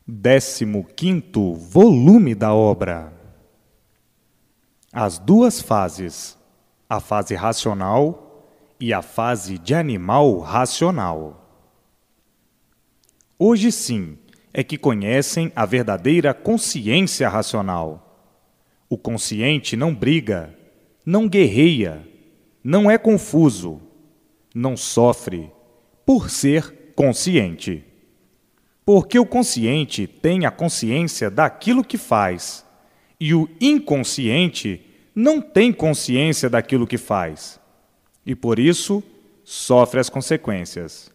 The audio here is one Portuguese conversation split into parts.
15º volume da obra. As duas fases, a fase racional e a fase de animal racional. Hoje sim é que conhecem a verdadeira consciência racional. O consciente não briga, não guerreia, não é confuso, não sofre por ser consciente. Porque o consciente tem a consciência daquilo que faz, e o inconsciente não tem consciência daquilo que faz, e por isso sofre as consequências.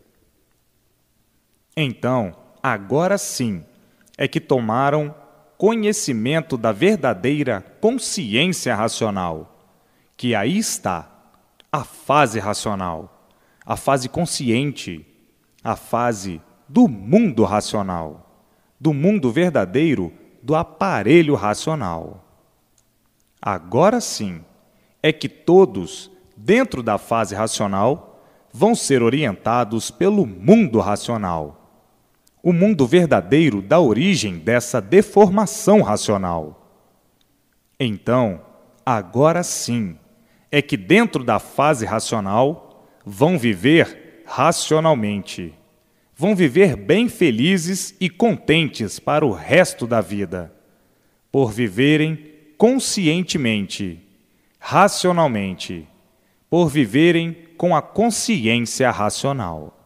Então, agora sim, é que tomaram conhecimento da verdadeira consciência racional, que aí está, a fase racional, a fase consciente, a fase do mundo racional, do mundo verdadeiro do aparelho racional. Agora sim, é que todos, dentro da fase racional, vão ser orientados pelo mundo racional, o mundo verdadeiro da origem dessa deformação racional. Então, agora sim, é que dentro da fase racional vão viver racionalmente. Vão viver bem felizes e contentes para o resto da vida, por viverem conscientemente, racionalmente, por viverem com a consciência racional.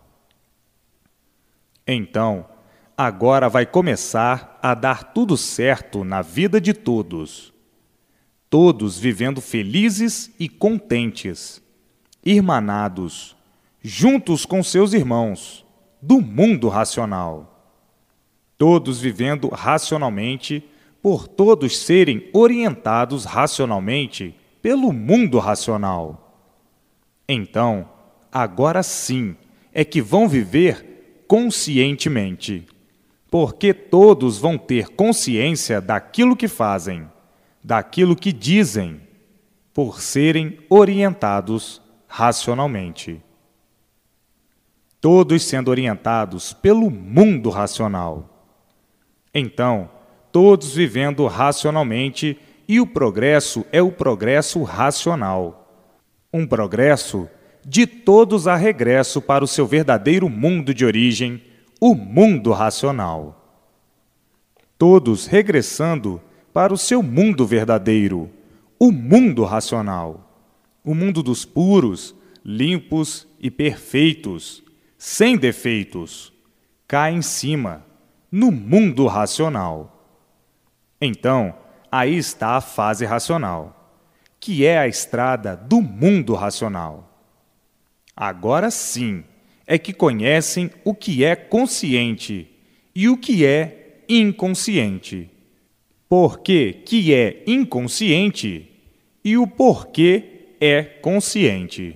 Então, agora vai começar a dar tudo certo na vida de todos. Todos vivendo felizes e contentes, irmanados, juntos com seus irmãos, do mundo racional. Todos vivendo racionalmente, por todos serem orientados racionalmente pelo mundo racional. Então, agora sim, é que vão viver conscientemente, porque todos vão ter consciência daquilo que fazem, daquilo que dizem, por serem orientados racionalmente. Todos sendo orientados pelo mundo racional. Então, todos vivendo racionalmente, e o progresso é o progresso racional. Um progresso de todos a regresso para o seu verdadeiro mundo de origem, o mundo racional. Todos regressando para o seu mundo verdadeiro, o mundo racional. O mundo dos puros, limpos e perfeitos, sem defeitos, cá em cima, no mundo racional. Então, aí está a fase racional, que é a estrada do mundo racional. Agora sim, é que conhecem o que é consciente e o que é inconsciente. Porquê que é inconsciente e o porquê é consciente.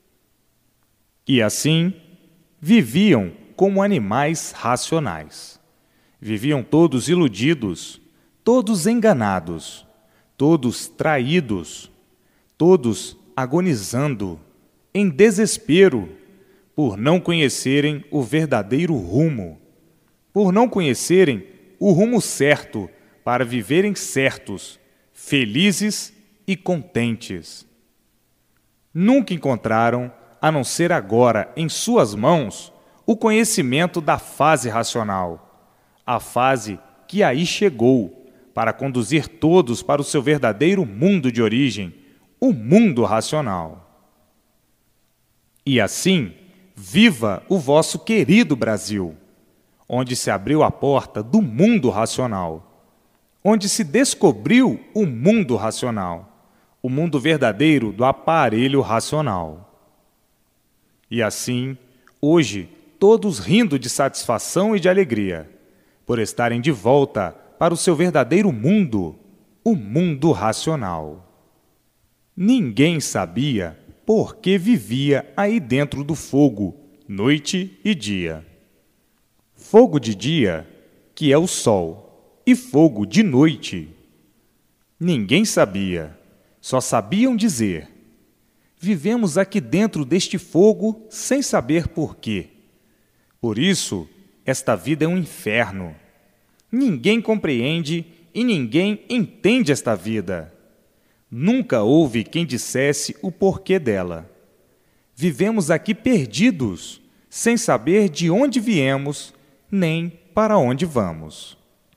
E assim, viviam como animais racionais. Viviam todos iludidos, todos enganados, todos traídos, todos agonizando, em desespero, por não conhecerem o verdadeiro rumo, por não conhecerem o rumo certo para viverem certos, felizes e contentes. Nunca encontraram, a não ser agora em suas mãos, o conhecimento da fase racional, a fase que aí chegou para conduzir todos para o seu verdadeiro mundo de origem, o mundo racional. E assim, viva o vosso querido Brasil, onde se abriu a porta do mundo racional, onde se descobriu o mundo racional, o mundo verdadeiro do aparelho racional. E assim, hoje, todos rindo de satisfação e de alegria, por estarem de volta para o seu verdadeiro mundo, o mundo racional. Ninguém sabia por que vivia aí dentro do fogo, noite e dia. Fogo de dia, que é o sol, e fogo de noite. Ninguém sabia, só sabiam dizer: vivemos aqui dentro deste fogo sem saber por quê. Por isso, esta vida é um inferno. Ninguém compreende e ninguém entende esta vida. Nunca houve quem dissesse o porquê dela. Vivemos aqui perdidos, sem saber de onde viemos, nem para onde vamos.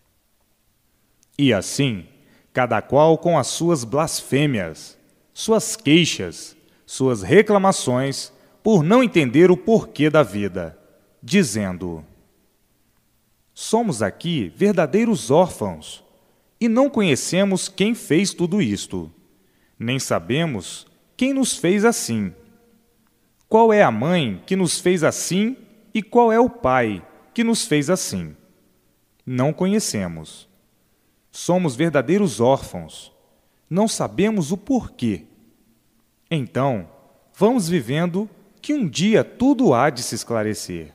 E assim, cada qual com as suas blasfêmias, suas queixas, suas reclamações, por não entender o porquê da vida, dizendo: somos aqui verdadeiros órfãos, e não conhecemos quem fez tudo isto, nem sabemos quem nos fez assim. Qual é a mãe que nos fez assim e qual é o pai que nos fez assim? Não conhecemos. Somos verdadeiros órfãos. Não sabemos o porquê. Então, vamos vivendo que um dia tudo há de se esclarecer.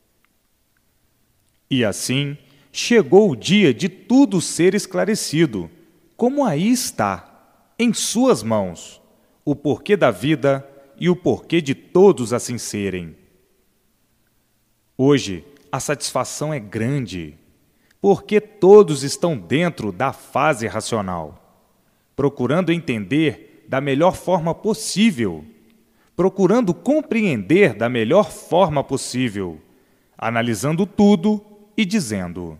E assim, chegou o dia de tudo ser esclarecido, como aí está, em suas mãos, o porquê da vida e o porquê de todos assim serem. Hoje, a satisfação é grande, porque todos estão dentro da fase racional, procurando entender da melhor forma possível, procurando compreender da melhor forma possível, analisando tudo e dizendo: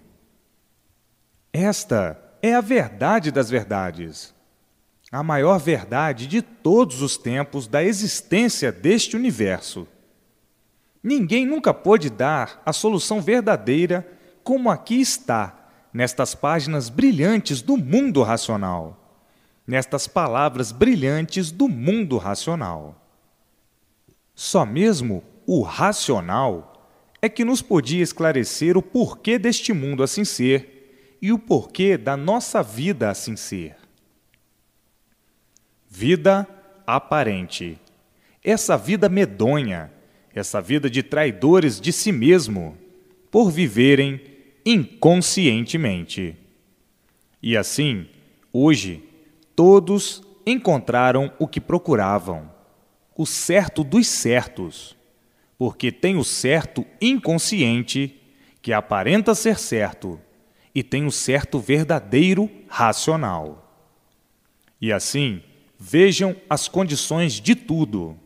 esta é a verdade das verdades, a maior verdade de todos os tempos da existência deste universo. Ninguém nunca pôde dar a solução verdadeira como aqui está, nestas páginas brilhantes do mundo racional, nestas palavras brilhantes do mundo racional. Só mesmo o racional é que nos podia esclarecer o porquê deste mundo assim ser e o porquê da nossa vida assim ser. Vida aparente. Essa vida medonha, essa vida de traidores de si mesmo, por viverem inconscientemente. E assim, hoje, todos encontraram o que procuravam, o certo dos certos, porque tem o certo inconsciente, que aparenta ser certo, e tem o certo verdadeiro racional. E assim, vejam as condições de tudo.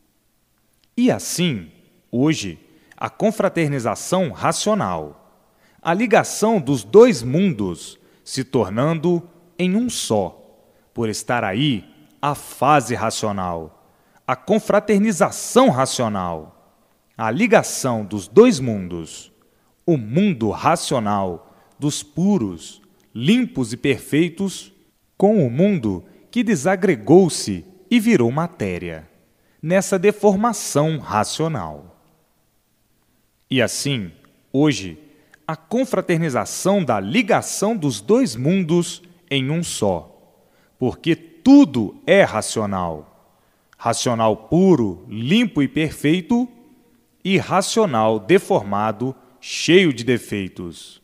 E assim, hoje, a confraternização racional, a ligação dos dois mundos se tornando em um só, por estar aí a fase racional, a confraternização racional, a ligação dos dois mundos, o mundo racional dos puros, limpos e perfeitos, com o mundo que desagregou-se e virou matéria, nessa deformação racional. E assim, hoje, a confraternização da ligação dos dois mundos em um só, porque tudo é racional, racional puro, limpo e perfeito, e racional deformado, cheio de defeitos.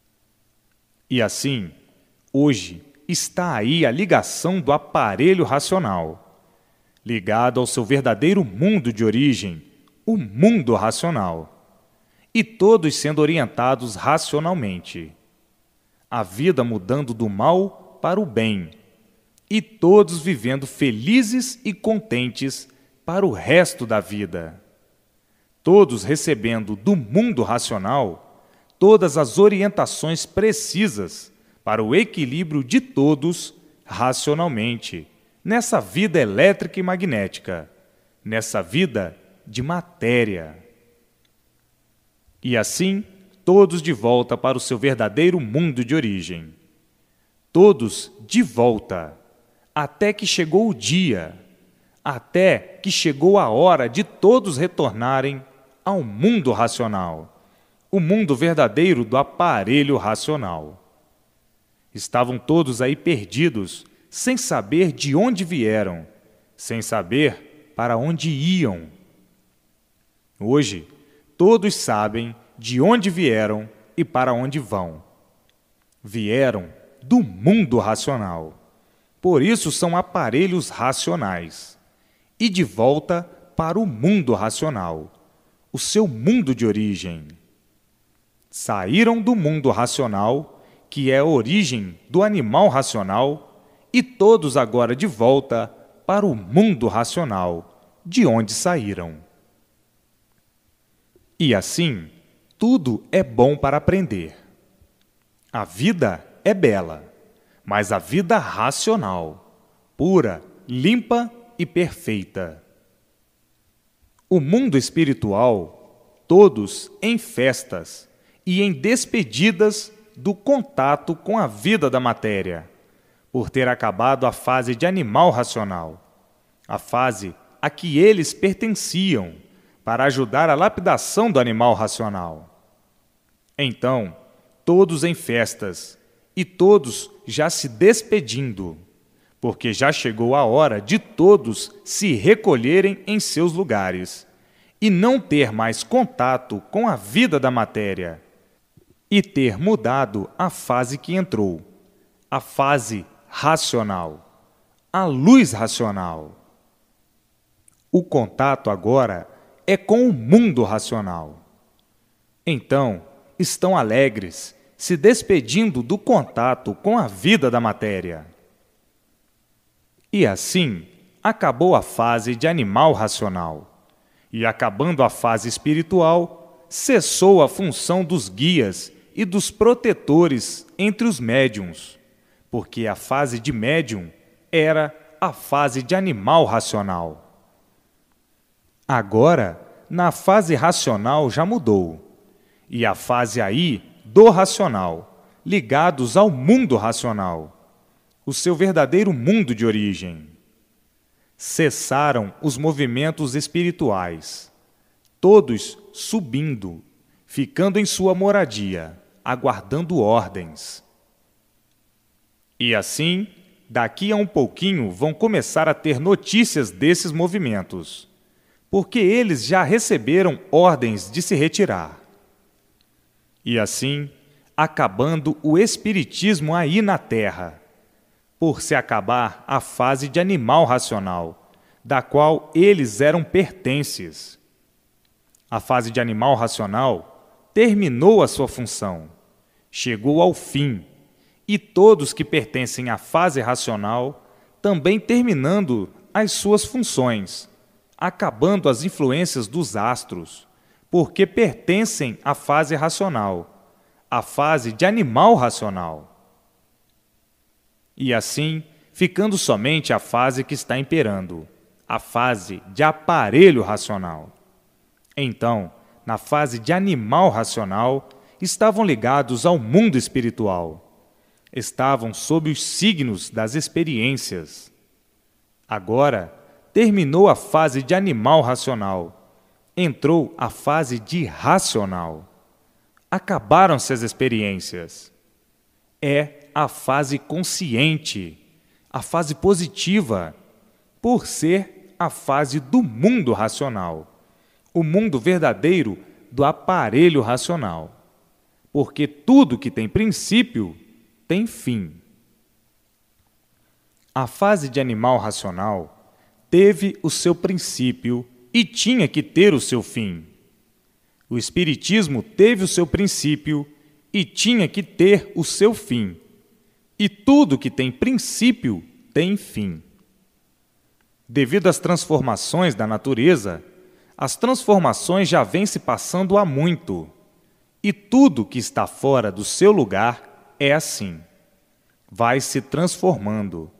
E assim, hoje, está aí a ligação do aparelho racional, ligado ao seu verdadeiro mundo de origem, o mundo racional, e todos sendo orientados racionalmente. A vida mudando do mal para o bem, e todos vivendo felizes e contentes para o resto da vida. Todos recebendo do mundo racional todas as orientações precisas para o equilíbrio de todos racionalmente, nessa vida elétrica e magnética, nessa vida de matéria. E assim, todos de volta para o seu verdadeiro mundo de origem. Todos de volta, até que chegou o dia, até que chegou a hora de todos retornarem ao mundo racional, o mundo verdadeiro do aparelho racional. Estavam todos aí perdidos, sem saber de onde vieram, sem saber para onde iam. Hoje, todos sabem de onde vieram e para onde vão. Vieram do mundo racional. Por isso são aparelhos racionais. E de volta para o mundo racional, o seu mundo de origem. Saíram do mundo racional que é a origem do animal racional, e todos agora de volta para o mundo racional, de onde saíram. E assim, tudo é bom para aprender. A vida é bela, mas a vida racional, pura, limpa e perfeita. O mundo espiritual, todos em festas e em despedidas do contato com a vida da matéria, por ter acabado a fase de animal racional, a fase a que eles pertenciam, para ajudar a lapidação do animal racional. Então, todos em festas, e todos já se despedindo, porque já chegou a hora de todos se recolherem em seus lugares, e não ter mais contato com a vida da matéria, e ter mudado a fase que entrou, a fase racional, a luz racional. O contato agora é com o mundo racional. Então, estão alegres, se despedindo do contato com a vida da matéria. E assim, acabou a fase de animal racional. E acabando a fase espiritual, cessou a função dos guias e dos protetores entre os médiuns, porque a fase de médium era a fase de animal racional. Agora, na fase racional já mudou, e a fase aí do racional, ligados ao mundo racional, o seu verdadeiro mundo de origem. Cessaram os movimentos espirituais, todos subindo, ficando em sua moradia, aguardando ordens. E assim, daqui a um pouquinho vão começar a ter notícias desses movimentos, porque eles já receberam ordens de se retirar. E assim, acabando o espiritismo aí na Terra, por se acabar a fase de animal racional, da qual eles eram pertences. A fase de animal racional terminou a sua função, chegou ao fim, e todos que pertencem à fase racional também terminando as suas funções, acabando as influências dos astros, porque pertencem à fase racional, à fase de animal racional. E assim, ficando somente a fase que está imperando, a fase de aparelho racional. Então, na fase de animal racional, estavam ligados ao mundo espiritual. Estavam sob os signos das experiências. Agora, terminou a fase de animal racional. Entrou a fase de racional. Acabaram-se as experiências. É a fase consciente, a fase positiva, por ser a fase do mundo racional, o mundo verdadeiro do aparelho racional, porque tudo que tem princípio tem fim. A fase de animal racional teve o seu princípio e tinha que ter o seu fim. O espiritismo teve o seu princípio e tinha que ter o seu fim. E tudo que tem princípio tem fim. Devido às transformações da natureza, as transformações já vêm se passando há muito. E tudo que está fora do seu lugar é assim. Vai se transformando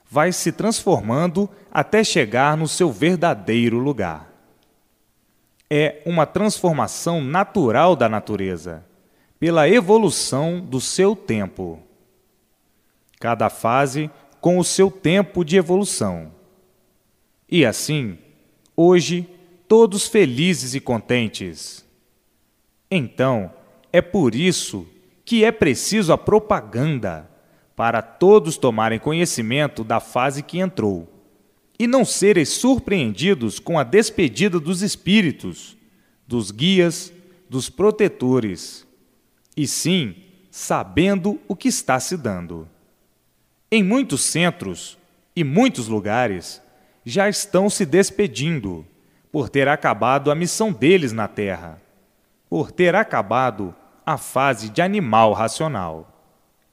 até chegar no seu verdadeiro lugar. É uma transformação natural da natureza, pela evolução do seu tempo. Cada fase com o seu tempo de evolução. E assim, hoje, todos felizes e contentes. Então, é por isso que é preciso a propaganda, para todos tomarem conhecimento da fase que entrou, e não serem surpreendidos com a despedida dos espíritos, dos guias, dos protetores, e sim, sabendo o que está se dando. Em muitos centros e muitos lugares, já estão se despedindo, por ter acabado a missão deles na Terra, por ter acabado a fase de animal racional.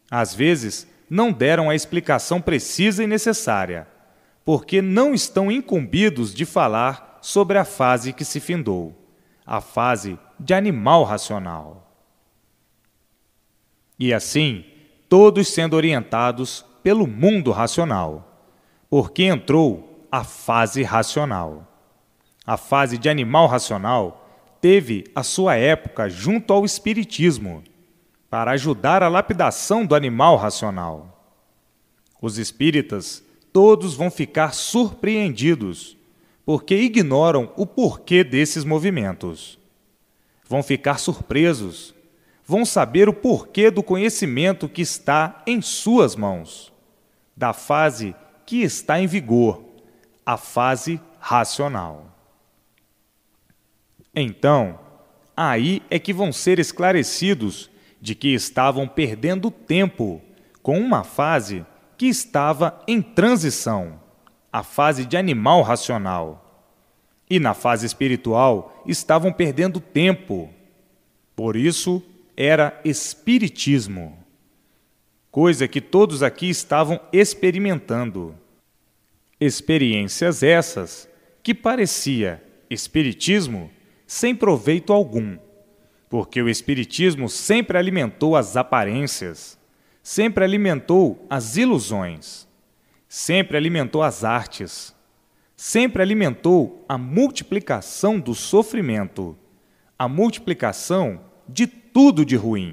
Às vezes, não deram a explicação precisa e necessária, porque não estão incumbidos de falar sobre a fase que se findou, a fase de animal racional. E assim, todos sendo orientados pelo mundo racional, porque entrou a fase racional. A fase de animal racional teve a sua época junto ao espiritismo, para ajudar a lapidação do animal racional. Os espíritas todos vão ficar surpreendidos, porque ignoram o porquê desses movimentos. Vão ficar surpresos, vão saber o porquê do conhecimento que está em suas mãos, da fase que está em vigor, a fase racional. Então, aí é que vão ser esclarecidos de que estavam perdendo tempo com uma fase que estava em transição, a fase de animal racional. E na fase espiritual estavam perdendo tempo. Por isso, era espiritismo, coisa que todos aqui estavam experimentando. Experiências essas que parecia espiritismo sem proveito algum, porque o espiritismo sempre alimentou as aparências, sempre alimentou as ilusões, sempre alimentou as artes, sempre alimentou a multiplicação do sofrimento, a multiplicação de tudo de ruim.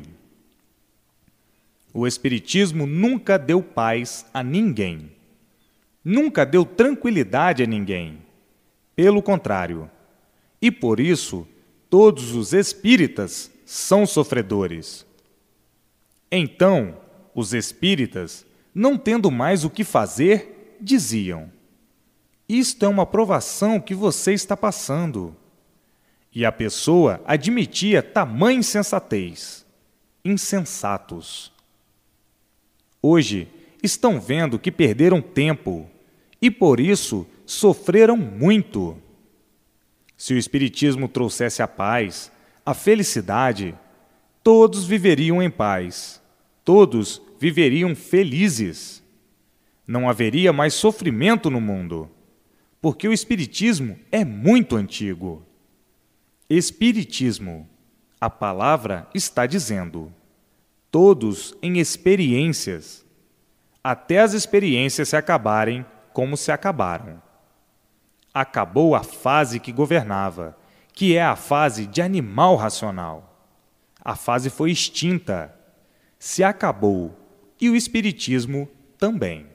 O espiritismo nunca deu paz a ninguém, nunca deu tranquilidade a ninguém. Pelo contrário, e por isso todos os espíritas são sofredores. Então, os espíritas, não tendo mais o que fazer, diziam: isto é uma provação que você está passando. E a pessoa admitia tamanha insensatez. Insensatos. Hoje, estão vendo que perderam tempo e, por isso, sofreram muito. Se o espiritismo trouxesse a paz, a felicidade, todos viveriam em paz, todos viveriam felizes. Não haveria mais sofrimento no mundo, porque o espiritismo é muito antigo. Espiritismo, a palavra está dizendo, todos em experiências, até as experiências se acabarem como se acabaram. Acabou a fase que governava, que é a fase de animal racional. A fase foi extinta, se acabou, e o espiritismo também.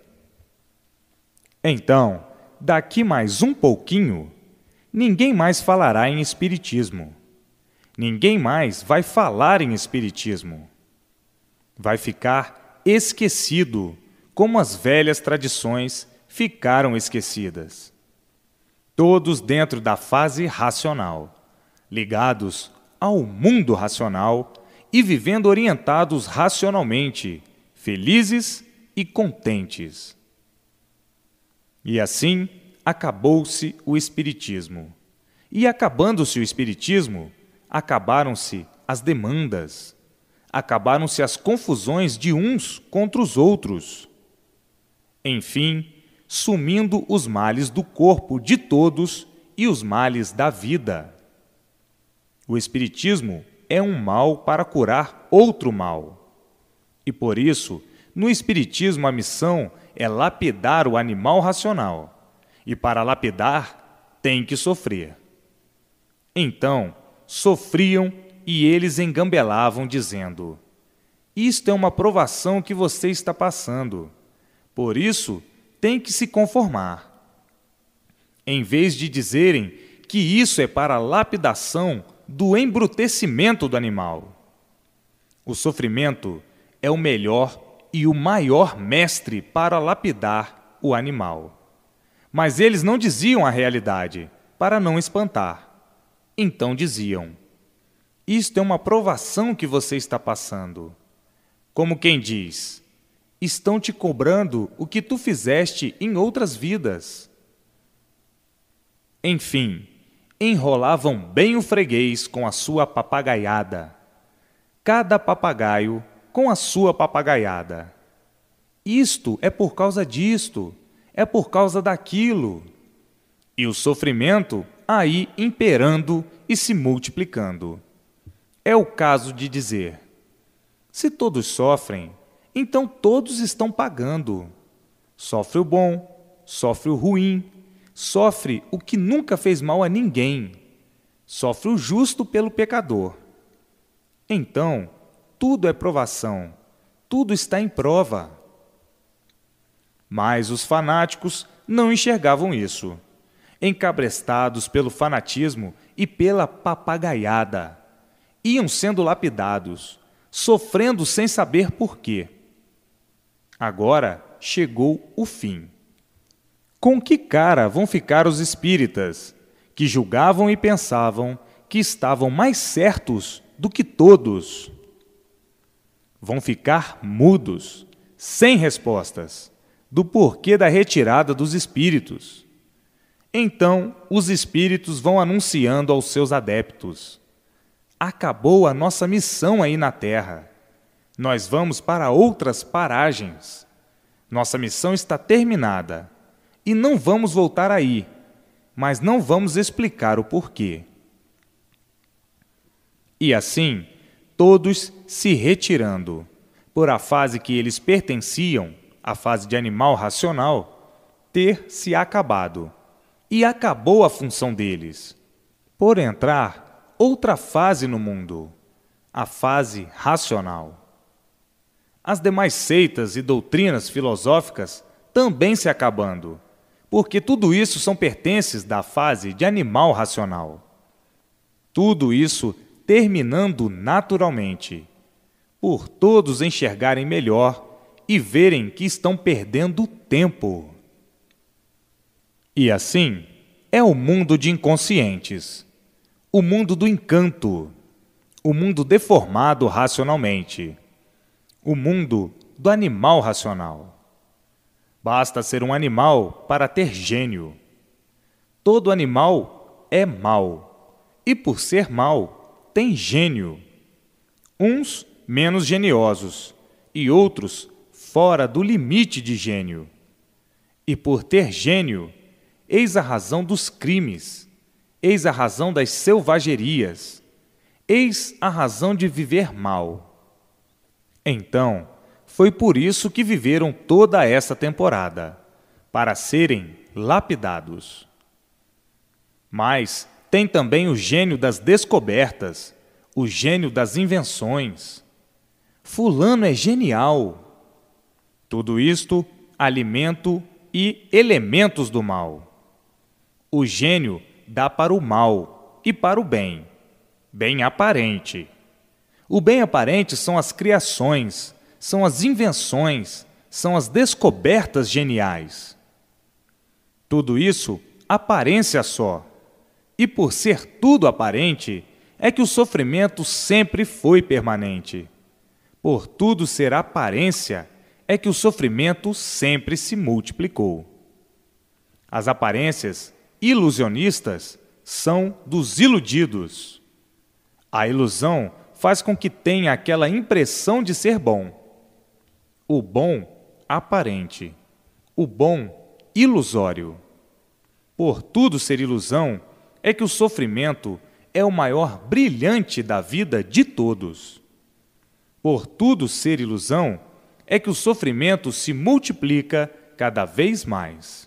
Então, daqui mais um pouquinho, ninguém mais falará em espiritismo. Ninguém mais vai falar em espiritismo. Vai ficar esquecido, como as velhas tradições ficaram esquecidas. Todos dentro da fase racional, ligados ao mundo racional e vivendo orientados racionalmente, felizes e contentes. E assim, acabou-se o espiritismo. E acabando-se o espiritismo, acabaram-se as demandas, acabaram-se as confusões de uns contra os outros. Enfim, sumindo os males do corpo de todos e os males da vida. O espiritismo é um mal para curar outro mal. E por isso, no espiritismo a missão é lapidar o animal racional. E para lapidar, tem que sofrer. Então, sofriam e eles engambelavam, dizendo: isto é uma provação que você está passando. Por isso, tem que se conformar. Em vez de dizerem que isso é para a lapidação do embrutecimento do animal. O sofrimento é o melhor e o maior mestre para lapidar o animal. Mas eles não diziam a realidade, para não espantar. Então diziam: isto é uma provação que você está passando. Como quem diz: estão te cobrando o que tu fizeste em outras vidas. Enfim, enrolavam bem o freguês com a sua papagaiada. Cada papagaio com a sua papagaiada. Isto é por causa disto, é por causa daquilo. E o sofrimento aí imperando e se multiplicando. É o caso de dizer: se todos sofrem, então todos estão pagando. Sofre o bom, sofre o ruim, sofre o que nunca fez mal a ninguém, sofre o justo pelo pecador. Então, tudo é provação, tudo está em prova. Mas os fanáticos não enxergavam isso, encabrestados pelo fanatismo e pela papagaiada. Iam sendo lapidados, sofrendo sem saber por quê. Agora chegou o fim. Com que cara vão ficar os espíritas, que julgavam e pensavam que estavam mais certos do que todos? Vão ficar mudos, sem respostas, do porquê da retirada dos espíritos. Então, os espíritos vão anunciando aos seus adeptos: acabou a nossa missão aí na Terra. Nós vamos para outras paragens. Nossa missão está terminada e não vamos voltar aí, mas não vamos explicar o porquê. E assim, todos se retirando, por a fase que eles pertenciam, a fase de animal racional, ter se acabado. E acabou a função deles, por entrar outra fase no mundo, a fase racional. As demais seitas e doutrinas filosóficas também se acabando, porque tudo isso são pertences da fase de animal racional. Tudo isso terminando naturalmente, por todos enxergarem melhor e verem que estão perdendo tempo. E assim é o mundo de inconscientes, o mundo do encanto, o mundo deformado racionalmente, o mundo do animal racional. Basta ser um animal para ter gênio. Todo animal é mau, e por ser mau, tem gênio. Uns menos geniosos, e outros fora do limite de gênio. E por ter gênio, eis a razão dos crimes, eis a razão das selvagerias, eis a razão de viver mal. Então, foi por isso que viveram toda essa temporada, para serem lapidados. Mas tem também o gênio das descobertas, o gênio das invenções. Fulano é genial. Tudo isto, alimento e elementos do mal. O gênio dá para o mal e para o bem, bem aparente. O bem aparente são as criações, são as invenções, são as descobertas geniais. Tudo isso, aparência só. E por ser tudo aparente, é que o sofrimento sempre foi permanente. Por tudo ser aparência, é que o sofrimento sempre se multiplicou. As aparências ilusionistas são dos iludidos. A ilusão faz com que tenha aquela impressão de ser bom. O bom aparente, o bom ilusório. Por tudo ser ilusão, é que o sofrimento é o maior brilhante da vida de todos. Por tudo ser ilusão, é que o sofrimento se multiplica cada vez mais.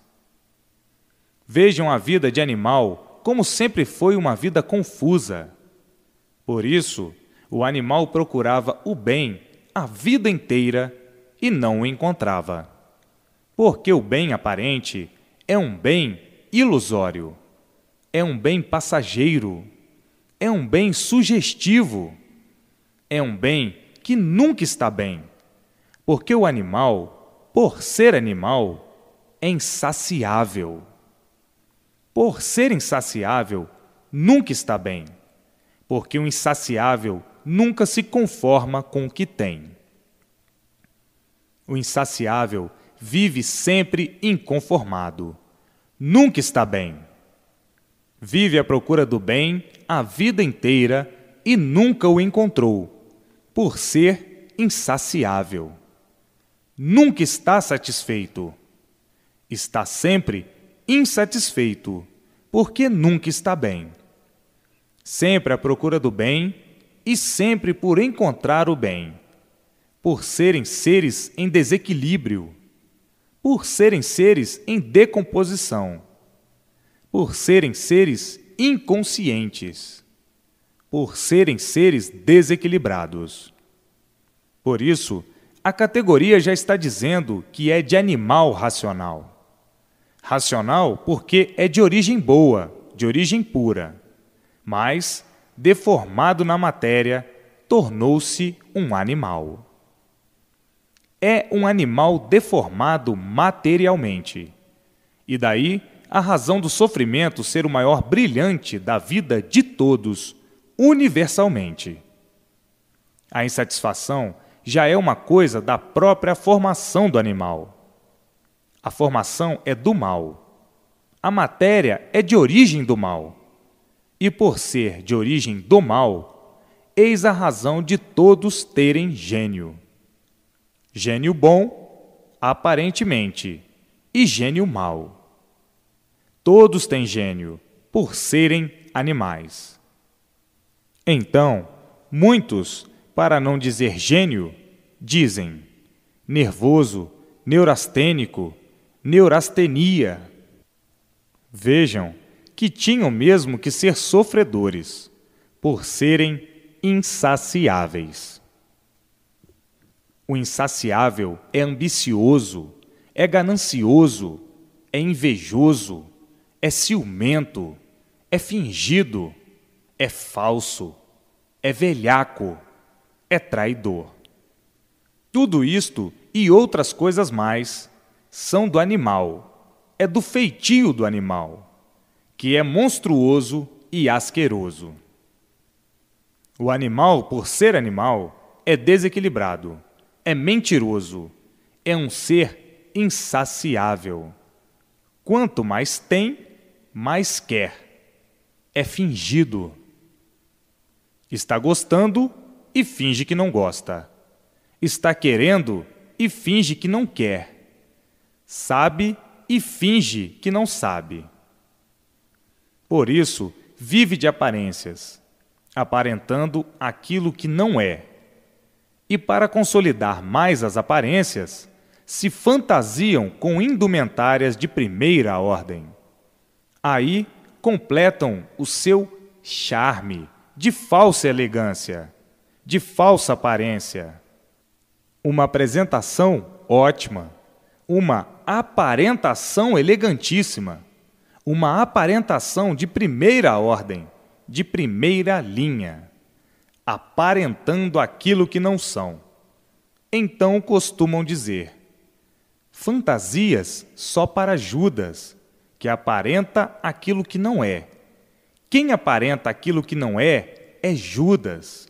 Vejam a vida de animal como sempre foi uma vida confusa. Por isso, o animal procurava o bem a vida inteira e não o encontrava. Porque o bem aparente é um bem ilusório, é um bem passageiro, é um bem sugestivo, é um bem que nunca está bem. Porque o animal, por ser animal, é insaciável. Por ser insaciável, nunca está bem. Porque o insaciável nunca se conforma com o que tem. O insaciável vive sempre inconformado. Nunca está bem. Vive à procura do bem a vida inteira e nunca o encontrou, por ser insaciável. Nunca está satisfeito. Está sempre insatisfeito, porque nunca está bem. Sempre à procura do bem e sempre por encontrar o bem. Por serem seres em desequilíbrio. Por serem seres em decomposição. Por serem seres inconscientes. Por serem seres desequilibrados. Por isso, a categoria já está dizendo que é de animal racional. Racional porque é de origem boa, de origem pura, mas, deformado na matéria, tornou-se um animal. É um animal deformado materialmente. E daí a razão do sofrimento ser o maior brilhante da vida de todos, universalmente. A insatisfação já é uma coisa da própria formação do animal. A formação é do mal. A matéria é de origem do mal. E por ser de origem do mal, eis a razão de todos terem gênio. Gênio bom, aparentemente, e gênio mau. Todos têm gênio, por serem animais. Então, muitos, para não dizer gênio, dizem nervoso, neurastênico, neurastenia. Vejam que tinham mesmo que ser sofredores, por serem insaciáveis. O insaciável é ambicioso, é ganancioso, é invejoso, é ciumento, é fingido, é falso, é velhaco, é traidor. Tudo isto e outras coisas mais são do animal, é do feitio do animal, que é monstruoso e asqueroso. O animal, por ser animal, é desequilibrado, é mentiroso, é um ser insaciável. Quanto mais tem, mais quer. É fingido. Está gostando e finge que não gosta. Está querendo e finge que não quer. Sabe e finge que não sabe. Por isso, vive de aparências, aparentando aquilo que não é. E para consolidar mais as aparências, se fantasiam com indumentárias de primeira ordem. Aí completam o seu charme de falsa elegância, de falsa aparência. Uma apresentação ótima, uma aparentação elegantíssima, uma aparentação de primeira ordem, de primeira linha, aparentando aquilo que não são. Então costumam dizer: fantasias só para Judas, que aparenta aquilo que não é. Quem aparenta aquilo que não é Judas.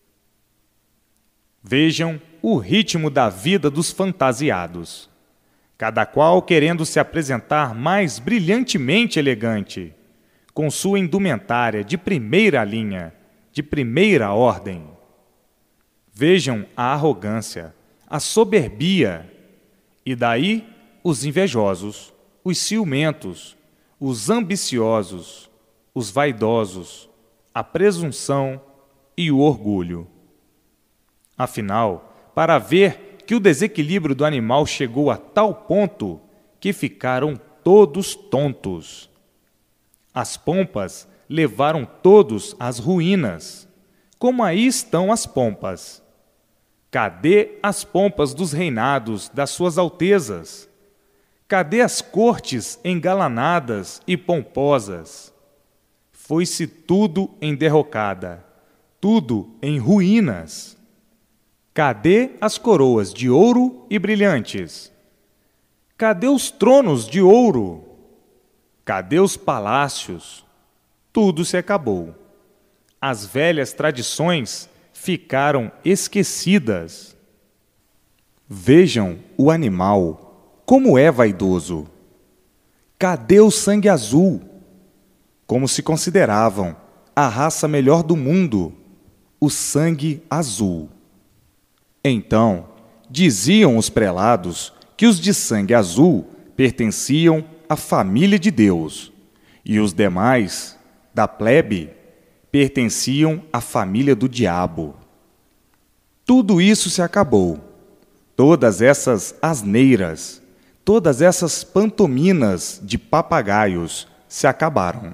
Vejam o ritmo da vida dos fantasiados, cada qual querendo se apresentar mais brilhantemente elegante, com sua indumentária de primeira linha, de primeira ordem. Vejam a arrogância, a soberbia, e daí os invejosos, os ciumentos, os ambiciosos, os vaidosos, a presunção e o orgulho. Afinal, para ver que o desequilíbrio do animal chegou a tal ponto que ficaram todos tontos. As pompas levaram todos às ruínas. Como aí estão as pompas? Cadê as pompas dos reinados das suas altezas? Cadê as cortes engalanadas e pomposas? Foi-se tudo em derrocada, tudo em ruínas. Cadê as coroas de ouro e brilhantes? Cadê os tronos de ouro? Cadê os palácios? Tudo se acabou. As velhas tradições ficaram esquecidas. Vejam o animal, como é vaidoso. Cadê o sangue azul? Como se consideravam a raça melhor do mundo, o sangue azul. Então, diziam os prelados que os de sangue azul pertenciam à família de Deus e os demais, da plebe, pertenciam à família do diabo. Tudo isso se acabou. Todas essas asneiras, todas essas pantominas de papagaios se acabaram.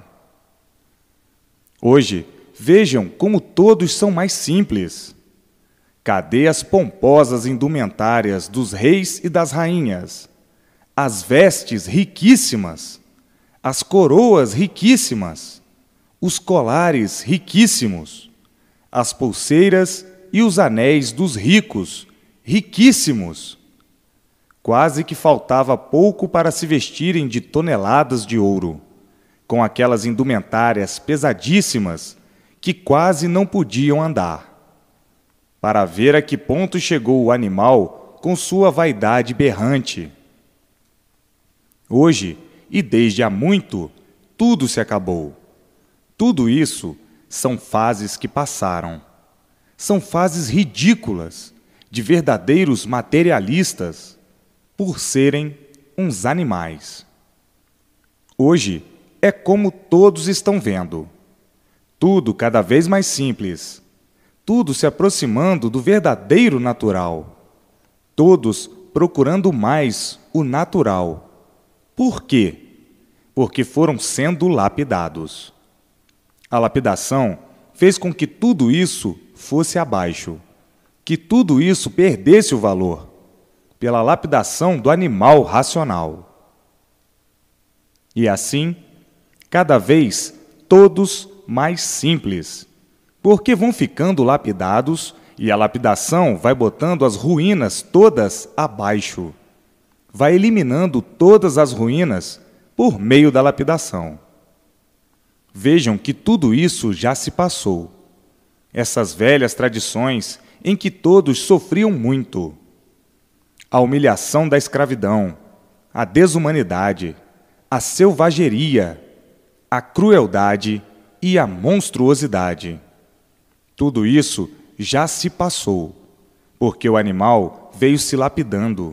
Hoje, vejam como todos são mais simples. Cadê as pomposas indumentárias dos reis e das rainhas? As vestes riquíssimas, as coroas riquíssimas, os colares riquíssimos, as pulseiras e os anéis dos ricos, riquíssimos. Quase que faltava pouco para se vestirem de toneladas de ouro, com aquelas indumentárias pesadíssimas que quase não podiam andar. Para ver a que ponto chegou o animal com sua vaidade berrante. Hoje, e desde há muito, tudo se acabou. Tudo isso são fases que passaram. São fases ridículas, de verdadeiros materialistas, por serem uns animais. Hoje é como todos estão vendo. Tudo cada vez mais simples. Tudo se aproximando do verdadeiro natural. Todos procurando mais o natural. Por quê? Porque foram sendo lapidados. A lapidação fez com que tudo isso fosse abaixo, que tudo isso perdesse o valor, pela lapidação do animal racional. E assim, cada vez todos mais simples, porque vão ficando lapidados e a lapidação vai botando as ruínas todas abaixo. Vai eliminando todas as ruínas por meio da lapidação. Vejam que tudo isso já se passou. Essas velhas tradições em que todos sofriam muito. A humilhação da escravidão, a desumanidade, a selvageria, a crueldade e a monstruosidade. Tudo isso já se passou, porque o animal veio se lapidando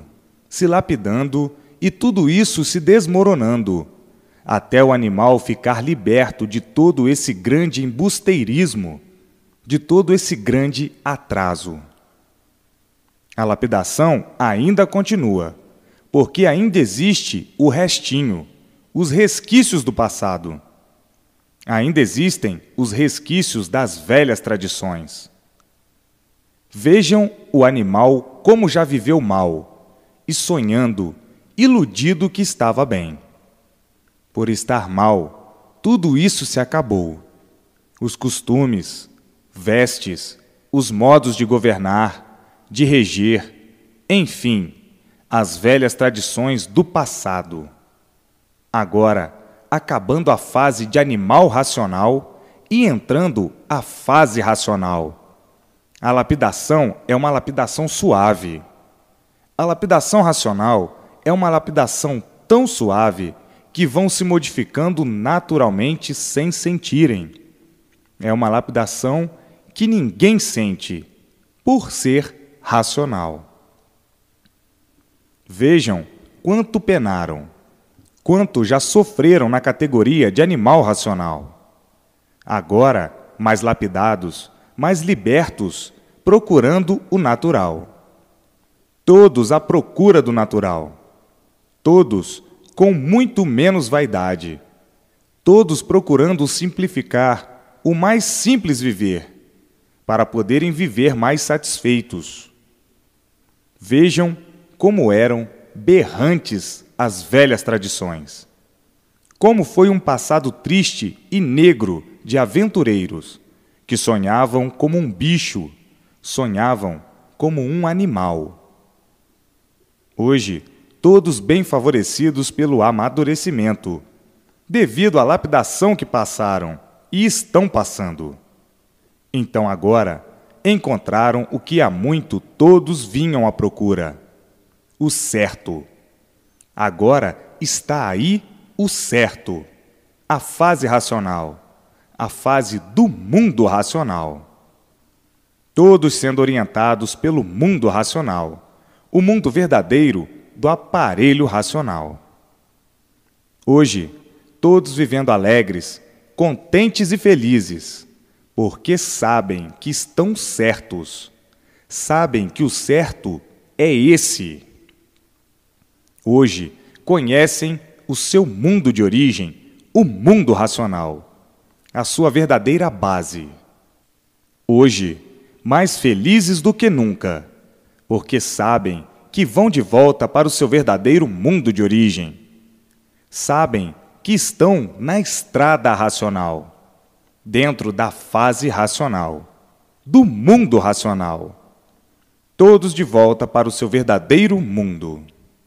e tudo isso se desmoronando, até o animal ficar liberto de todo esse grande embusteirismo, de todo esse grande atraso. A lapidação ainda continua, porque ainda existe o restinho, os resquícios do passado. Ainda existem os resquícios das velhas tradições. Vejam o animal como já viveu mal, e sonhando, iludido que estava bem. Por estar mal, tudo isso se acabou. Os costumes, vestes, os modos de governar, de reger, enfim, as velhas tradições do passado. Agora, acabando a fase de animal racional e entrando a fase racional. A lapidação é uma lapidação suave. A lapidação racional é uma lapidação tão suave que vão se modificando naturalmente sem sentirem. É uma lapidação que ninguém sente, por ser racional. Vejam quanto penaram, quanto já sofreram na categoria de animal racional. Agora, mais lapidados, mais libertos, procurando o natural. Todos à procura do natural. Todos com muito menos vaidade. Todos procurando simplificar o mais simples viver, para poderem viver mais satisfeitos. Vejam como eram berrantes as velhas tradições. Como foi um passado triste e negro de aventureiros, que sonhavam como um bicho, sonhavam como um animal. Hoje, todos bem favorecidos pelo amadurecimento, devido à lapidação que passaram e estão passando. Então agora, encontraram o que há muito todos vinham à procura: o certo. Agora está aí o certo, a fase racional, a fase do mundo racional. todos sendo orientados pelo mundo racional, o mundo verdadeiro do aparelho racional. Hoje, todos vivendo alegres, contentes e felizes, porque sabem que estão certos, sabem que o certo é esse. Hoje, conhecem o seu mundo de origem, o mundo racional, a sua verdadeira base. Hoje, mais felizes do que nunca, porque sabem que vão de volta para o seu verdadeiro mundo de origem. Sabem que estão na estrada racional, dentro da fase racional, do mundo racional. Todos de volta para o seu verdadeiro mundo.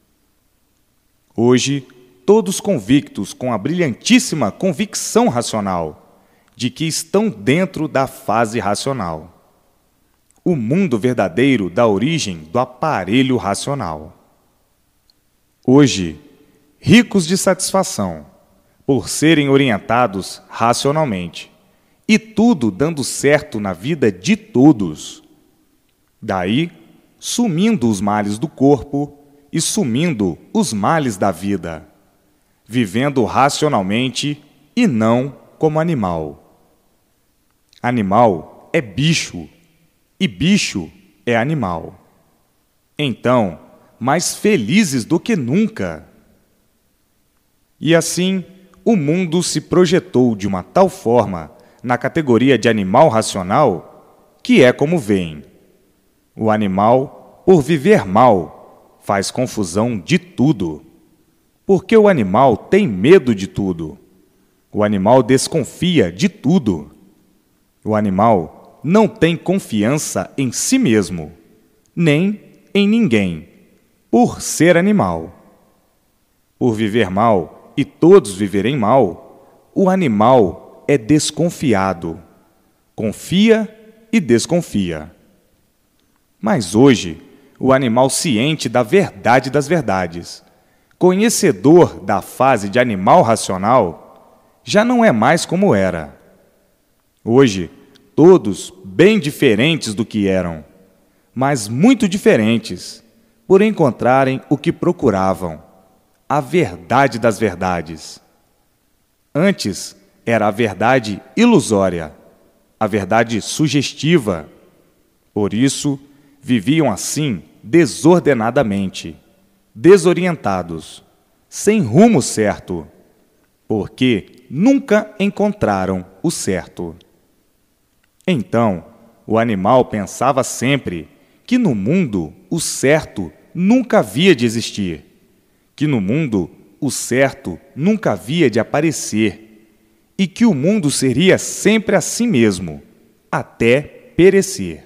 Hoje, todos convictos com a brilhantíssima convicção racional de que estão dentro da fase racional, o mundo verdadeiro da origem do aparelho racional. Hoje, ricos de satisfação, por serem orientados racionalmente, e tudo dando certo na vida de todos. Daí, sumindo os males do corpo e sumindo os males da vida, vivendo racionalmente e não como animal. Animal é bicho, e bicho é animal. Então, mais felizes do que nunca. E assim, o mundo se projetou de uma tal forma na categoria de animal racional que é como veem. O animal, por viver mal, faz confusão de tudo. Porque o animal tem medo de tudo. O animal desconfia de tudo. O animal não tem confiança em si mesmo, nem em ninguém, por ser animal. Por viver mal e todos viverem mal, o animal é desconfiado, confia e desconfia. Mas hoje, o animal ciente da verdade das verdades, conhecedor da fase de animal racional, já não é mais como era. Hoje, todos bem diferentes do que eram, mas muito diferentes, por encontrarem o que procuravam, a verdade das verdades. Antes era a verdade ilusória, a verdade sugestiva. Por isso, viviam assim desordenadamente, desorientados, sem rumo certo, porque nunca encontraram o certo. Então, o animal pensava sempre que no mundo o certo nunca havia de existir, que no mundo o certo nunca havia de aparecer e que o mundo seria sempre assim mesmo, até perecer.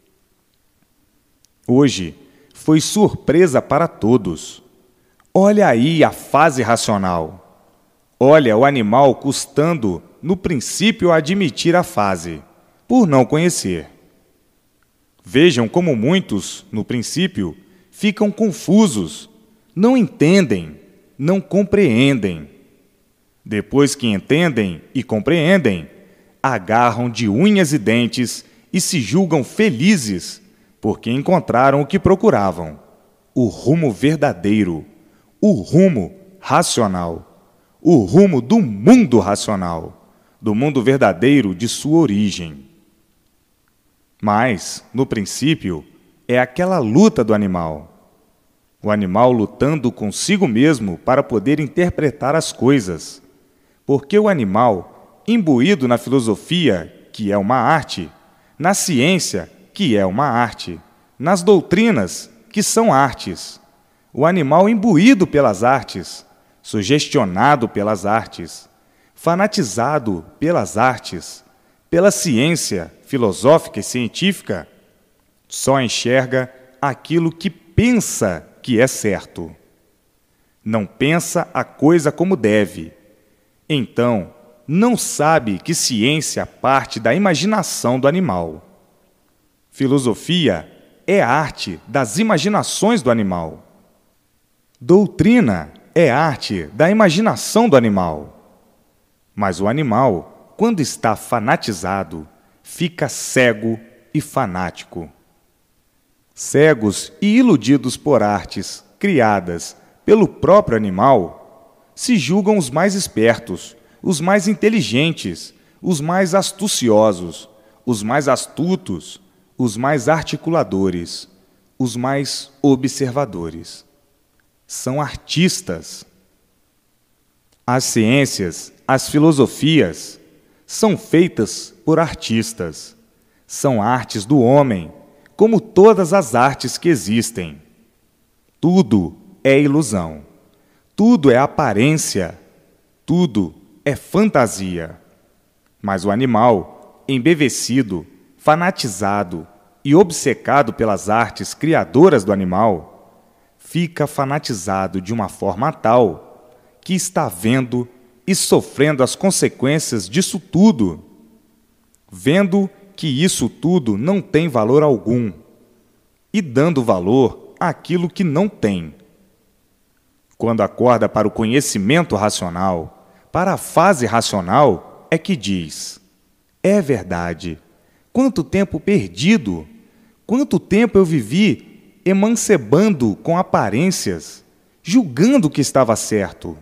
Hoje foi surpresa para todos. Olha aí a fase racional. Olha o animal custando, no princípio, admitir a fase, por não conhecer. Vejam como muitos, no princípio, ficam confusos, não entendem, não compreendem. Depois que entendem e compreendem, agarram de unhas e dentes e se julgam felizes, porque encontraram o que procuravam, o rumo verdadeiro, o rumo racional, o rumo do mundo racional, do mundo verdadeiro de sua origem. Mas, no princípio, é aquela luta do animal. O animal lutando consigo mesmo para poder interpretar as coisas. Porque o animal, imbuído na filosofia, que é uma arte, na ciência, que é uma arte, nas doutrinas, que são artes, o animal imbuído pelas artes, sugestionado pelas artes, fanatizado pelas artes, pela ciência filosófica e científica, só enxerga aquilo que pensa que é certo. Não pensa a coisa como deve. Então, não sabe que ciência parte da imaginação do animal. Filosofia é arte das imaginações do animal. Doutrina é arte da imaginação do animal. Mas o animal, quando está fanatizado, fica cego e fanático. Cegos e iludidos por artes criadas pelo próprio animal, se julgam os mais espertos, os mais inteligentes, os mais astuciosos, os mais astutos, os mais articuladores, os mais observadores. São artistas. As ciências, as filosofias, são feitas por artistas. São artes do homem, como todas as artes que existem. Tudo é ilusão. Tudo é aparência. Tudo é fantasia. Mas o animal, embevecido, fanatizado e obcecado pelas artes criadoras do animal, fica fanatizado de uma forma tal que está vendo e sofrendo as consequências disso tudo, vendo que isso tudo não tem valor algum e dando valor àquilo que não tem. Quando acorda para o conhecimento racional, para a fase racional, é que diz: é verdade, quanto tempo perdido, quanto tempo eu vivi emancebando com aparências, julgando que estava certo.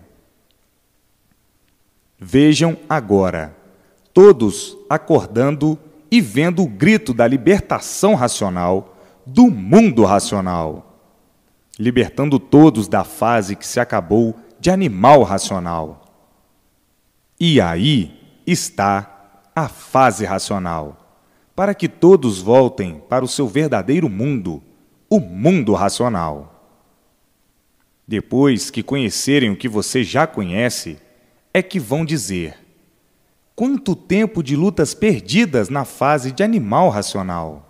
Vejam agora, todos acordando e vendo o grito da libertação racional do mundo racional, libertando todos da fase que se acabou de animal racional. E aí está a fase racional, para que todos voltem para o seu verdadeiro mundo, o mundo racional. Depois que conhecerem o que você já conhece, é que vão dizer: quanto tempo de lutas perdidas na fase de animal racional!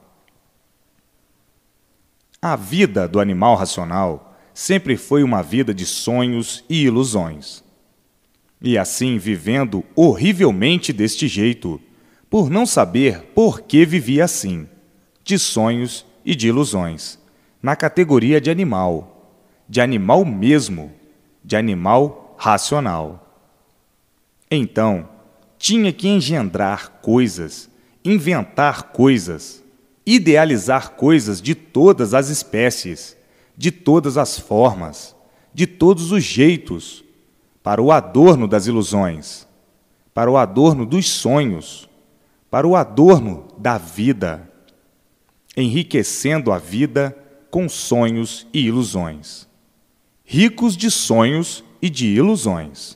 A vida do animal racional sempre foi uma vida de sonhos e ilusões. E assim, vivendo horrivelmente deste jeito, por não saber por que vivia assim, de sonhos e de ilusões, na categoria de animal mesmo, de animal racional. Então, tinha que engendrar coisas, inventar coisas, idealizar coisas de todas as espécies, de todas as formas, de todos os jeitos, para o adorno das ilusões, para o adorno dos sonhos, para o adorno da vida, enriquecendo a vida com sonhos e ilusões, ricos de sonhos e de ilusões.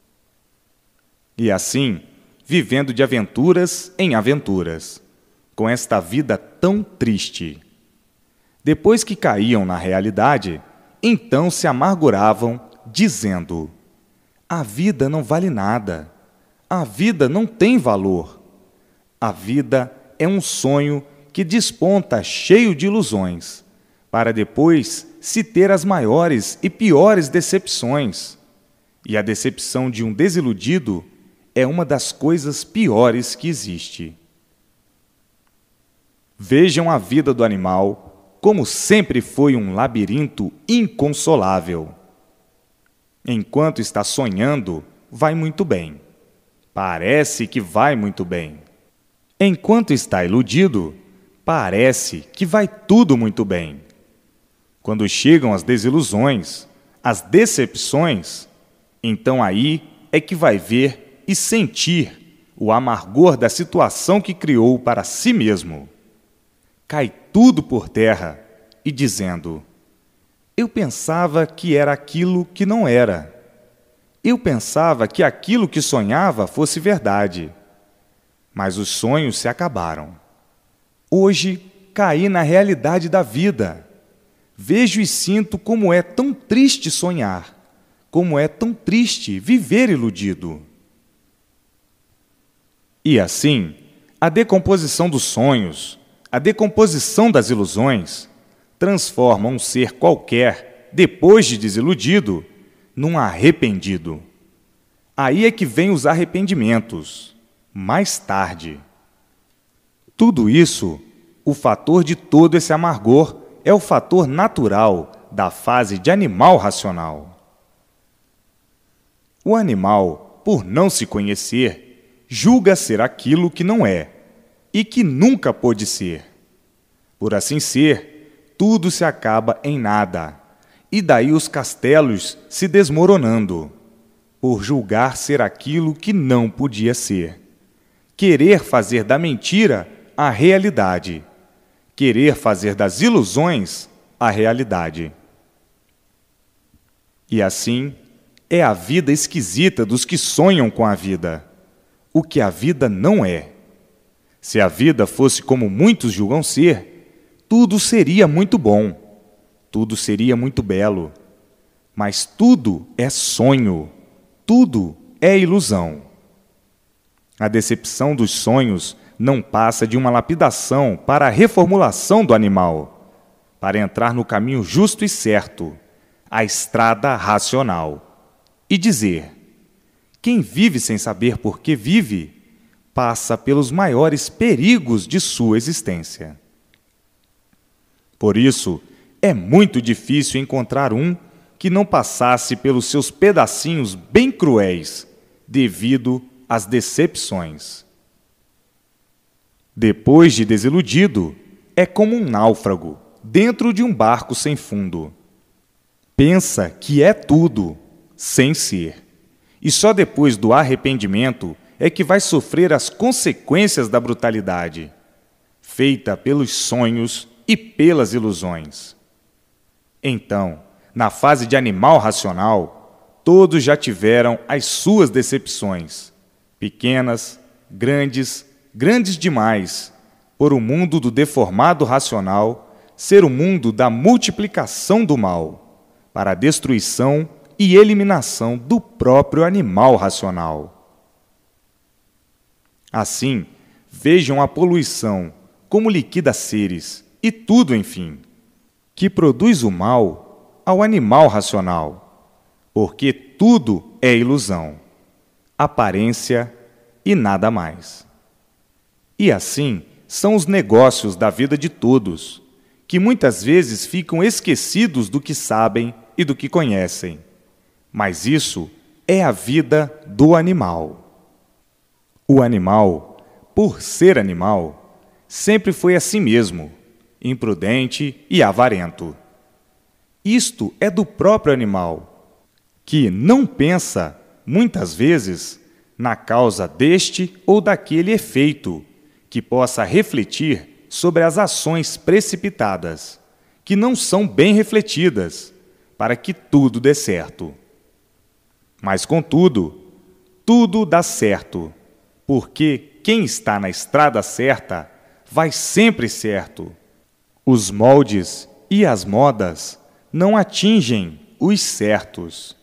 E assim, vivendo de aventuras em aventuras, com esta vida tão triste. Depois que caíam na realidade, então se amarguravam, dizendo: a vida não vale nada, a vida não tem valor, a vida é um sonho que desponta cheio de ilusões, para depois se ter as maiores e piores decepções. E a decepção de um desiludido é uma das coisas piores que existe. Vejam a vida do animal como sempre foi um labirinto inconsolável. Enquanto está sonhando, vai muito bem. Parece que vai muito bem. Enquanto está iludido, parece que vai tudo muito bem. Quando chegam as desilusões, as decepções, então aí é que vai ver e sentir o amargor da situação que criou para si mesmo. Cai tudo por terra e dizendo: eu pensava que era aquilo que não era. Eu pensava que aquilo que sonhava fosse verdade. Mas os sonhos se acabaram. Hoje caí na realidade da vida. Vejo e sinto como é tão triste sonhar, como é tão triste viver iludido. E assim, a decomposição dos sonhos, a decomposição das ilusões, transforma um ser qualquer, depois de desiludido, num arrependido. Aí é que vem os arrependimentos, mais tarde. Tudo isso, o fator de todo esse amargor, é o fator natural da fase de animal racional. O animal, por não se conhecer, julga ser aquilo que não é e que nunca pôde ser. Por assim ser, tudo se acaba em nada, e daí os castelos se desmoronando, por julgar ser aquilo que não podia ser. Querer fazer da mentira a realidade, querer fazer das ilusões a realidade. E assim é a vida esquisita dos que sonham com a vida, o que a vida não é. Se a vida fosse como muitos julgam ser, tudo seria muito bom, tudo seria muito belo. Mas tudo é sonho, tudo é ilusão. A decepção dos sonhos não passa de uma lapidação para a reformulação do animal, para entrar no caminho justo e certo, a estrada racional, e dizer: quem vive sem saber por que vive, passa pelos maiores perigos de sua existência. Por isso, é muito difícil encontrar um que não passasse pelos seus pedacinhos bem cruéis, devido às decepções. Depois de desiludido, é como um náufrago dentro de um barco sem fundo. Pensa que é tudo, sem ser. E só depois do arrependimento é que vai sofrer as consequências da brutalidade, feita pelos sonhos e pelas ilusões. Então, na fase de animal racional, todos já tiveram as suas decepções, pequenas, grandes demais, por o mundo do deformado racional ser o mundo da multiplicação do mal, para a destruição e eliminação do próprio animal racional. Assim, vejam a poluição como liquida seres e tudo, enfim, que produz o mal ao animal racional, porque tudo é ilusão, aparência e nada mais. E assim são os negócios da vida de todos, que muitas vezes ficam esquecidos do que sabem e do que conhecem. Mas isso é a vida do animal. O animal, por ser animal, sempre foi assim mesmo, imprudente e avarento. Isto é do próprio animal, que não pensa, muitas vezes, na causa deste ou daquele efeito, que possa refletir sobre as ações precipitadas, que não são bem refletidas, para que tudo dê certo. Mas, contudo, tudo dá certo, porque quem está na estrada certa vai sempre certo. Os moldes e as modas não atingem os certos.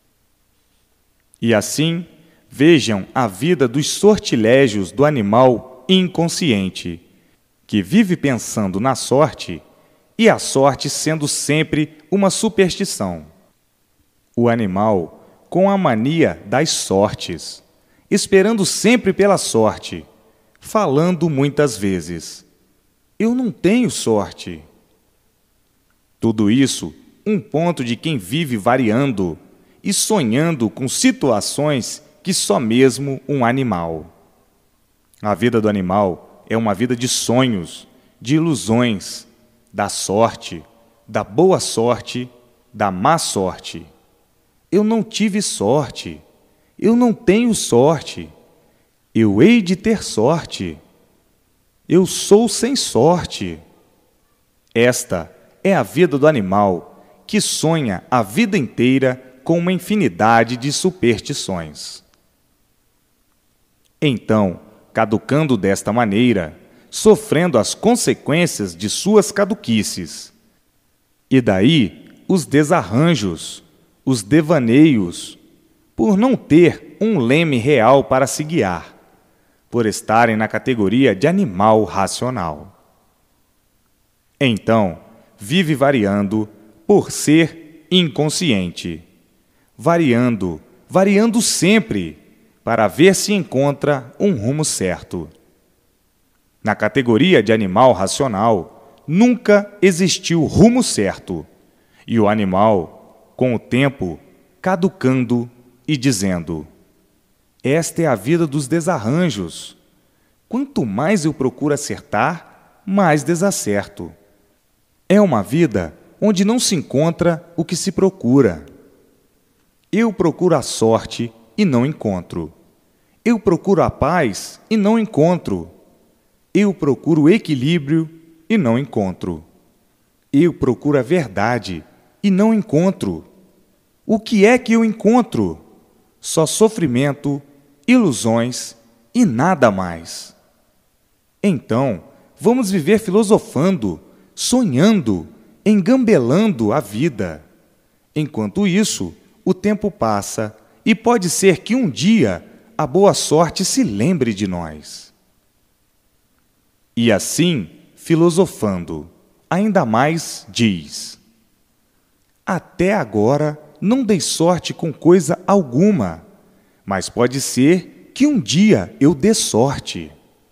E assim, vejam a vida dos sortilégios do animal inconsciente, que vive pensando na sorte, e a sorte sendo sempre uma superstição. O animal com a mania das sortes, esperando sempre pela sorte, falando muitas vezes: eu não tenho sorte. Tudo isso, um ponto de quem vive variando e sonhando com situações que só mesmo um animal. A vida do animal é uma vida de sonhos, de ilusões, da sorte, da boa sorte, da má sorte. Eu não tive sorte. Eu não tenho sorte. Eu hei de ter sorte. Eu sou sem sorte. Esta é a vida do animal, que sonha a vida inteira com uma infinidade de superstições. Então, caducando desta maneira, sofrendo as consequências de suas caduquices. E daí os desarranjos, os devaneios, por não ter um leme real para se guiar, por estarem na categoria de animal racional. Então, vive variando por ser inconsciente, variando sempre, para ver se encontra um rumo certo. Na categoria de animal racional, nunca existiu rumo certo, e o animal, com o tempo, caducando e dizendo: esta é a vida dos desarranjos. Quanto mais eu procuro acertar, mais desacerto. É uma vida onde não se encontra o que se procura. Eu procuro a sorte e não encontro. Eu procuro a paz e não encontro. Eu procuro o equilíbrio e não encontro. Eu procuro a verdade e não encontro. O que é que eu encontro? Só sofrimento, ilusões e nada mais. Então, vamos viver filosofando, sonhando, engambelando a vida. Enquanto isso, o tempo passa e pode ser que um dia a boa sorte se lembre de nós. E assim, filosofando, ainda mais diz: até agora não dei sorte com coisa alguma, mas pode ser que um dia eu dê sorte.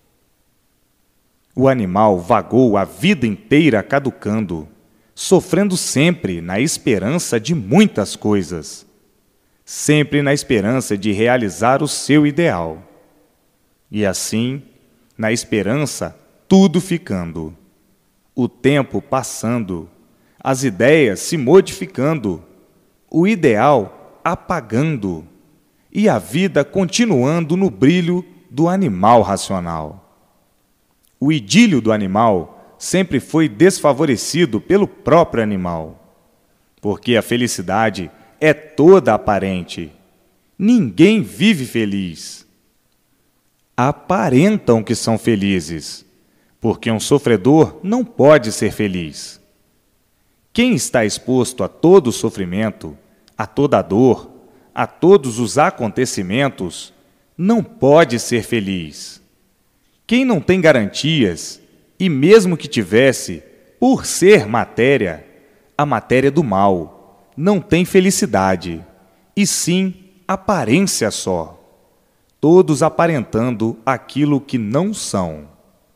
O animal vagou a vida inteira caducando, sofrendo sempre na esperança de muitas coisas, sempre na esperança de realizar o seu ideal. E assim, na esperança, tudo ficando, o tempo passando, as ideias se modificando, o ideal apagando e a vida continuando no brilho do animal racional. O idílio do animal sempre foi desfavorecido pelo próprio animal, porque a felicidade é toda aparente. Ninguém vive feliz. Aparentam que são felizes, porque um sofredor não pode ser feliz. Quem está exposto a todo o sofrimento, a toda a dor, a todos os acontecimentos, não pode ser feliz. Quem não tem garantias, e mesmo que tivesse, por ser matéria, a matéria do mal, não tem felicidade, e sim aparência só, todos aparentando aquilo que não são.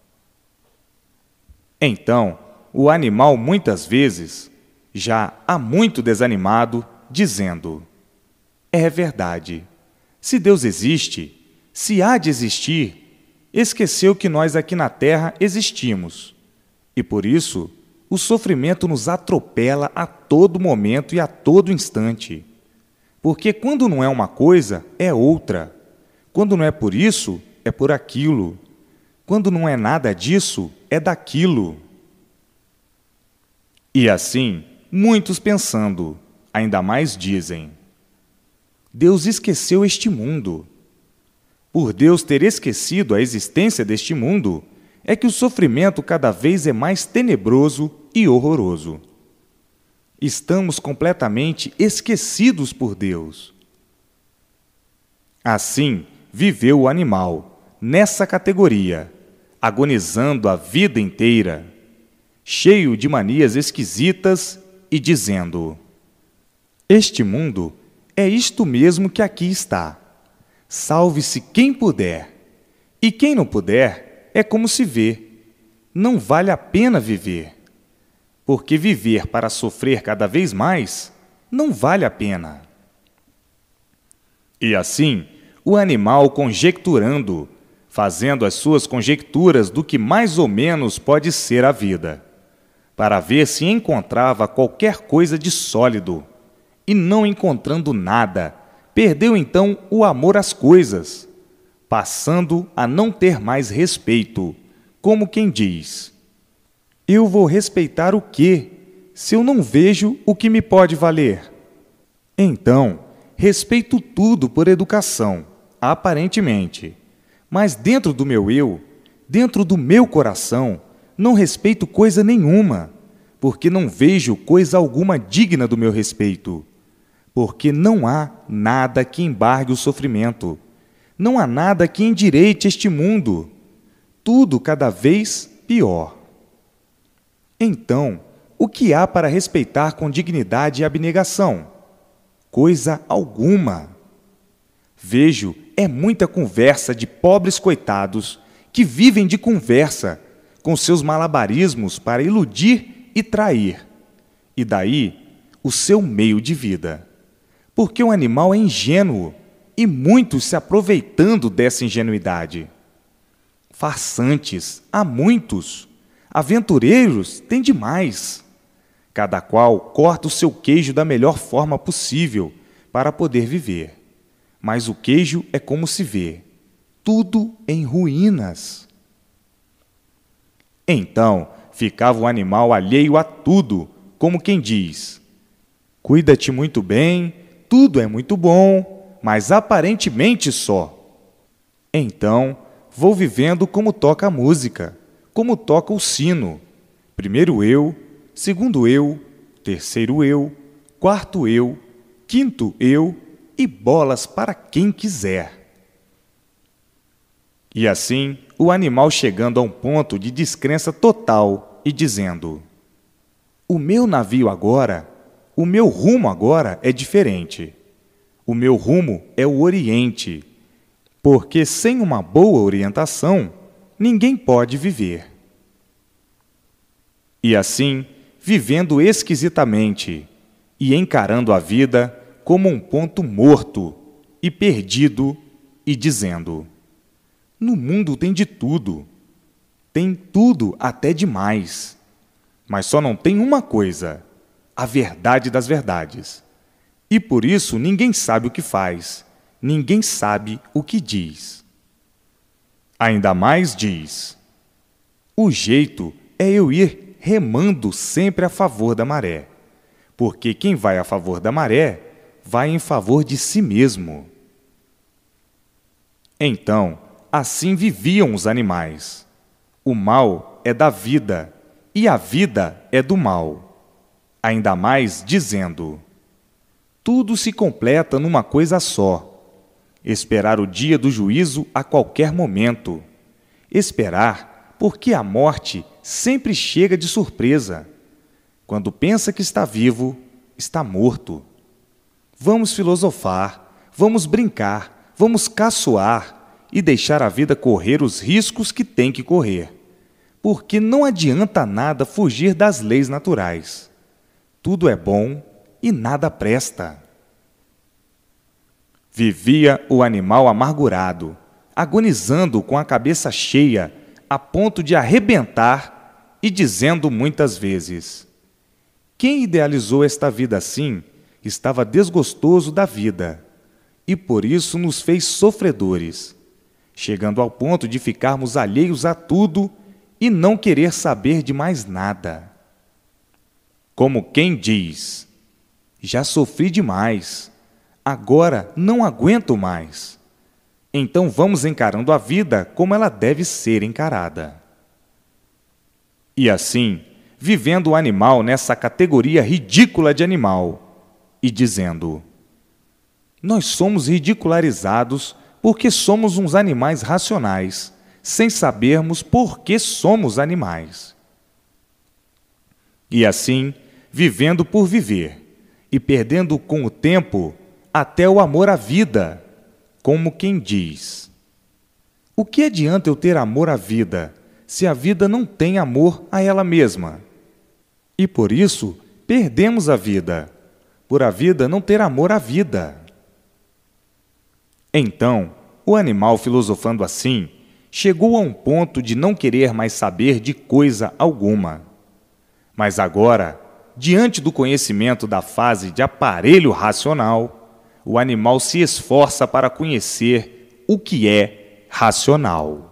Então, o animal muitas vezes, já há muito desanimado, dizendo: é verdade, se Deus existe, se há de existir, esqueceu que nós aqui na Terra existimos, e por isso o sofrimento nos atropela a todo momento e a todo instante. Porque quando não é uma coisa, é outra. Quando não é por isso, é por aquilo. Quando não é nada disso, é daquilo. E assim, muitos pensando, ainda mais dizem: Deus esqueceu este mundo. Por Deus ter esquecido a existência deste mundo, é que o sofrimento cada vez é mais tenebroso e horroroso. Estamos completamente esquecidos por Deus. Assim, viveu o animal, nessa categoria, agonizando a vida inteira, cheio de manias esquisitas e dizendo: este mundo é isto mesmo que aqui está. Salve-se quem puder, e quem não puder é como se vê. Não vale a pena viver, porque viver para sofrer cada vez mais não vale a pena. E assim, o animal conjecturando, fazendo as suas conjecturas do que mais ou menos pode ser a vida, para ver se encontrava qualquer coisa de sólido, e não encontrando nada, perdeu então o amor às coisas, passando a não ter mais respeito, como quem diz: eu vou respeitar o quê, se eu não vejo o que me pode valer? Então, respeito tudo por educação, aparentemente, mas dentro do meu eu, dentro do meu coração, não respeito coisa nenhuma, porque não vejo coisa alguma digna do meu respeito. Porque não há nada que embargue o sofrimento, não há nada que endireite este mundo, tudo cada vez pior. Então, o que há para respeitar com dignidade e abnegação? Coisa alguma. Vejo, é muita conversa de pobres coitados que vivem de conversa, com seus malabarismos para iludir e trair, e daí o seu meio de vida. Porque o animal é ingênuo, e muitos se aproveitando dessa ingenuidade. Farsantes, há muitos, Aventureiros têm demais. Cada qual corta o seu queijo da melhor forma possível para poder viver. Mas o queijo é como se vê, tudo em ruínas. Então ficava o animal alheio a tudo, como quem diz: cuida-te muito bem, tudo é muito bom, mas aparentemente só. Então vou vivendo como toca a música, como toca o sino. Primeiro eu, segundo eu, terceiro eu, quarto eu, quinto eu e bolas para quem quiser. E assim, o animal chegando a um ponto de descrença total e dizendo: o meu navio agora, o meu rumo agora é diferente. O meu rumo é o Oriente, porque sem uma boa orientação, ninguém pode viver. E assim, vivendo esquisitamente e encarando a vida como um ponto morto e perdido e dizendo: no mundo tem de tudo, tem tudo até demais, mas só não tem uma coisa, a verdade das verdades. E por isso ninguém sabe o que faz, ninguém sabe o que diz. Ainda mais diz: o jeito é eu ir remando sempre a favor da maré, porque quem vai a favor da maré vai em favor de si mesmo. Então, assim viviam os animais. O mal é da vida, e a vida é do mal. Ainda mais dizendo: tudo se completa numa coisa só: esperar o dia do juízo a qualquer momento. Esperar, porque a morte sempre chega de surpresa. Quando pensa que está vivo, está morto. Vamos filosofar, vamos brincar, vamos caçoar e deixar a vida correr os riscos que tem que correr, porque não adianta nada fugir das leis naturais. Tudo é bom e nada presta. Vivia o animal amargurado, agonizando com a cabeça cheia, a ponto de arrebentar e dizendo muitas vezes: quem idealizou esta vida assim estava desgostoso da vida, e por isso nos fez sofredores, chegando ao ponto de ficarmos alheios a tudo e não querer saber de mais nada. Como quem diz: já sofri demais, agora não aguento mais. Então vamos encarando a vida como ela deve ser encarada. E assim, vivendo o animal nessa categoria ridícula de animal, e dizendo: nós somos ridicularizados porque somos uns animais racionais, sem sabermos por que somos animais. E assim, vivendo por viver, e perdendo com o tempo até o amor à vida, como quem diz: o que adianta eu ter amor à vida, se a vida não tem amor a ela mesma? E por isso, perdemos a vida, por a vida não ter amor à vida. Então, o animal, filosofando assim, chegou a um ponto de não querer mais saber de coisa alguma. Mas agora, diante do conhecimento da fase de aparelho racional, o animal se esforça para conhecer o que é racional.